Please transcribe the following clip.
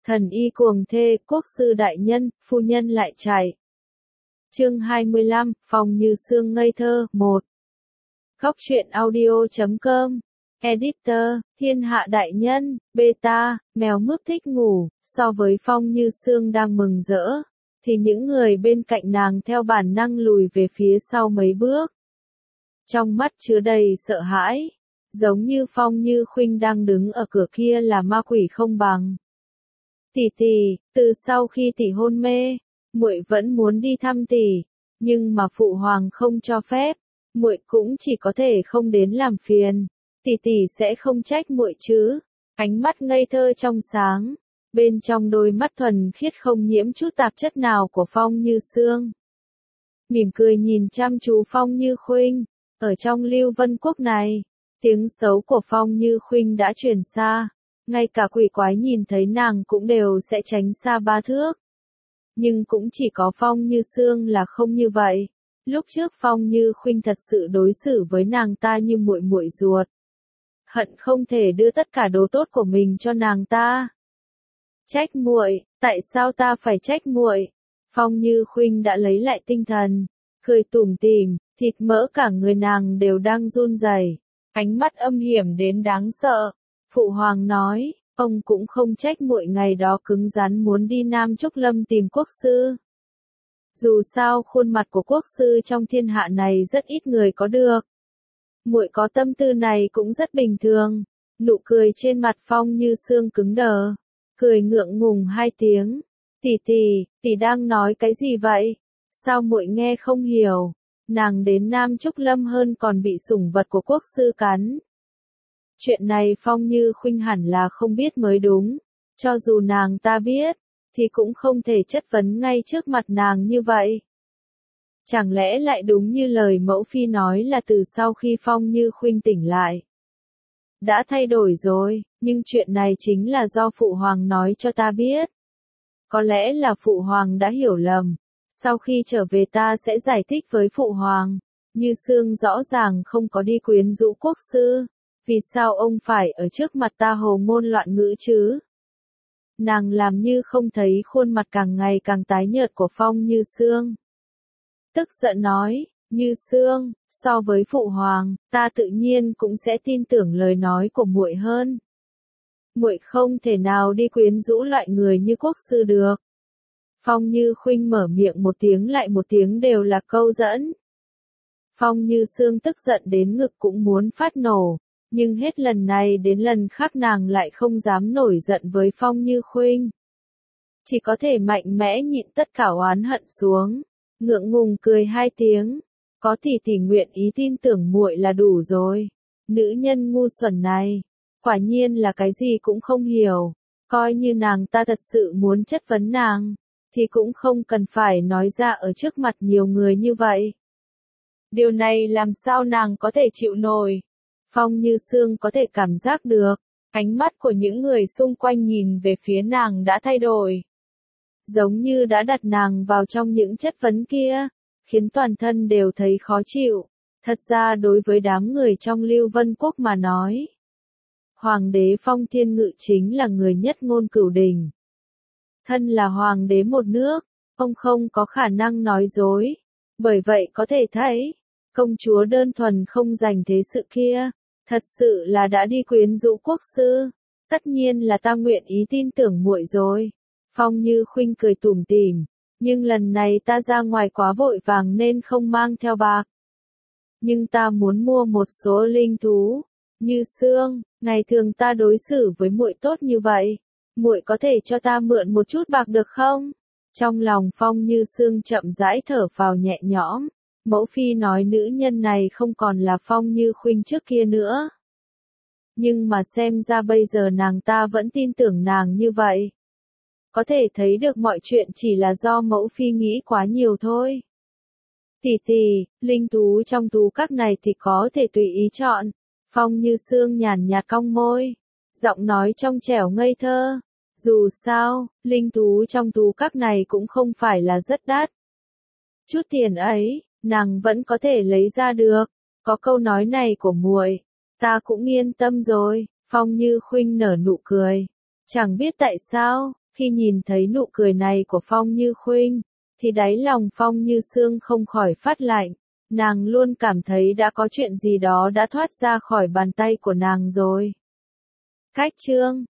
Thần y cuồng thê, quốc sư đại nhân, phu nhân lại chạy. Chương 25, Phong Như Sương ngây thơ, 1. Góc truyện audio.com. Editor, Thiên Hạ Đại Nhân, Beta, mèo mướp thích ngủ. So với Phong Như Sương đang mừng rỡ, thì những người bên cạnh nàng theo bản năng lùi về phía sau mấy bước. Trong mắt chứa đầy sợ hãi, giống như Phong Như Khuynh đang đứng ở cửa kia là ma quỷ không bằng. Tỷ tỷ, từ sau khi tỷ hôn mê, muội vẫn muốn đi thăm tỷ, nhưng mà phụ hoàng không cho phép, muội cũng chỉ có thể không đến làm phiền. Tỷ tỷ sẽ không trách muội chứ? Ánh mắt ngây thơ trong sáng, bên trong đôi mắt thuần khiết không nhiễm chút tạp chất nào của Phong Như Sương. Mỉm cười nhìn chăm chú Phong Như Khuynh, ở trong Lưu Vân Quốc này, tiếng xấu của Phong Như Khuynh đã truyền xa. Ngay cả quỷ quái nhìn thấy nàng cũng đều sẽ tránh xa 3 thước. Nhưng cũng chỉ có Phong Như Sương là không như vậy. Lúc trước Phong Như Khuynh thật sự đối xử với nàng ta như muội muội ruột. Hận không thể đưa tất cả đồ tốt của mình cho nàng ta. Trách muội, tại sao ta phải trách muội? Phong Như Khuynh đã lấy lại tinh thần, cười tủm tỉm, thịt mỡ cả người nàng đều đang run rẩy, ánh mắt âm hiểm đến đáng sợ. Phụ hoàng nói, ông cũng không trách muội ngày đó cứng rắn muốn đi Nam Trúc Lâm tìm quốc sư. Dù sao khuôn mặt của quốc sư trong thiên hạ này rất ít người có được. Muội có tâm tư này cũng rất bình thường. Nụ cười trên mặt Phong Như Sương cứng đờ, cười ngượng ngùng 2 tiếng. Tỷ đang nói cái gì vậy? Sao muội nghe không hiểu? Nàng đến Nam Trúc Lâm hơn còn bị sủng vật của quốc sư cắn. Chuyện này Phong Như Khuynh hẳn là không biết mới đúng. Cho dù nàng ta biết, thì cũng không thể chất vấn ngay trước mặt nàng như vậy. Chẳng lẽ lại đúng như lời mẫu phi nói là từ sau khi Phong Như Khuynh tỉnh lại đã thay đổi rồi, nhưng chuyện này chính là do phụ hoàng nói cho ta biết. Có lẽ là phụ hoàng đã hiểu lầm. Sau khi trở về ta sẽ giải thích với phụ hoàng. Như Sương rõ ràng không có đi quyến rũ quốc sư. Vì sao ông phải ở trước mặt ta hồ ngôn loạn ngữ chứ? Nàng làm như không thấy khuôn mặt càng ngày càng tái nhợt của Phong Như Sương. Tức giận nói, Như Sương, so với phụ hoàng, ta tự nhiên cũng sẽ tin tưởng lời nói của muội hơn. Muội không thể nào đi quyến rũ loại người như quốc sư được. Phong Như Khuynh mở miệng một tiếng lại một tiếng đều là câu dẫn. Phong Như Sương tức giận đến ngực cũng muốn phát nổ. Nhưng hết lần này đến lần khác nàng lại không dám nổi giận với Phong Như Khuynh. Chỉ có thể mạnh mẽ nhịn tất cả oán hận xuống, ngượng ngùng cười 2 tiếng. Có tỷ nguyện ý tin tưởng muội là đủ rồi. Nữ nhân ngu xuẩn này, quả nhiên là cái gì cũng không hiểu. Coi như nàng ta thật sự muốn chất vấn nàng, thì cũng không cần phải nói ra ở trước mặt nhiều người như vậy. Điều này làm sao nàng có thể chịu nổi? Phong Như Sương có thể cảm giác được, ánh mắt của những người xung quanh nhìn về phía nàng đã thay đổi. Giống như đã đặt nàng vào trong những chất vấn kia, khiến toàn thân đều thấy khó chịu. Thật ra đối với đám người trong Lưu Vân Quốc mà nói, Hoàng đế Phong Thiên Ngự chính là người nhất ngôn cửu đình. Thân là hoàng đế một nước, ông không có khả năng nói dối. Bởi vậy có thể thấy, công chúa đơn thuần không dành thế sự kia. Thật sự là đã đi quyến rũ quốc sư. Tất nhiên là ta nguyện ý tin tưởng muội rồi. Phong Như Khuynh cười tủm tỉm. Nhưng lần này ta ra ngoài quá vội vàng nên không mang theo bạc. Nhưng ta muốn mua một số linh thú. Như Sương, ngày thường ta đối xử với muội tốt như vậy. Muội có thể cho ta mượn một chút bạc được không? Trong lòng Phong Như Sương chậm rãi thở phào nhẹ nhõm. Mẫu phi nói nữ nhân này không còn là Phong Như Khuynh trước kia nữa. Nhưng mà xem ra bây giờ nàng ta vẫn tin tưởng nàng như vậy. Có thể thấy được mọi chuyện chỉ là do mẫu phi nghĩ quá nhiều thôi. Tỷ, linh thú trong thú các này thì có thể tùy ý chọn. Phong Như Sương nhàn nhạt cong môi, giọng nói trong trẻo ngây thơ. Dù sao, linh thú trong thú các này cũng không phải là rất đắt. Chút tiền ấy, nàng vẫn có thể lấy ra được. Có câu nói này của muội, ta cũng yên tâm rồi. Phong Như Khuynh nở nụ cười. Chẳng biết tại sao, Khi nhìn thấy nụ cười này của Phong Như Khuynh, thì đáy lòng Phong Như Sương không khỏi phát lạnh. Nàng luôn cảm thấy đã có chuyện gì đó đã thoát ra khỏi bàn tay của nàng rồi. Khách chương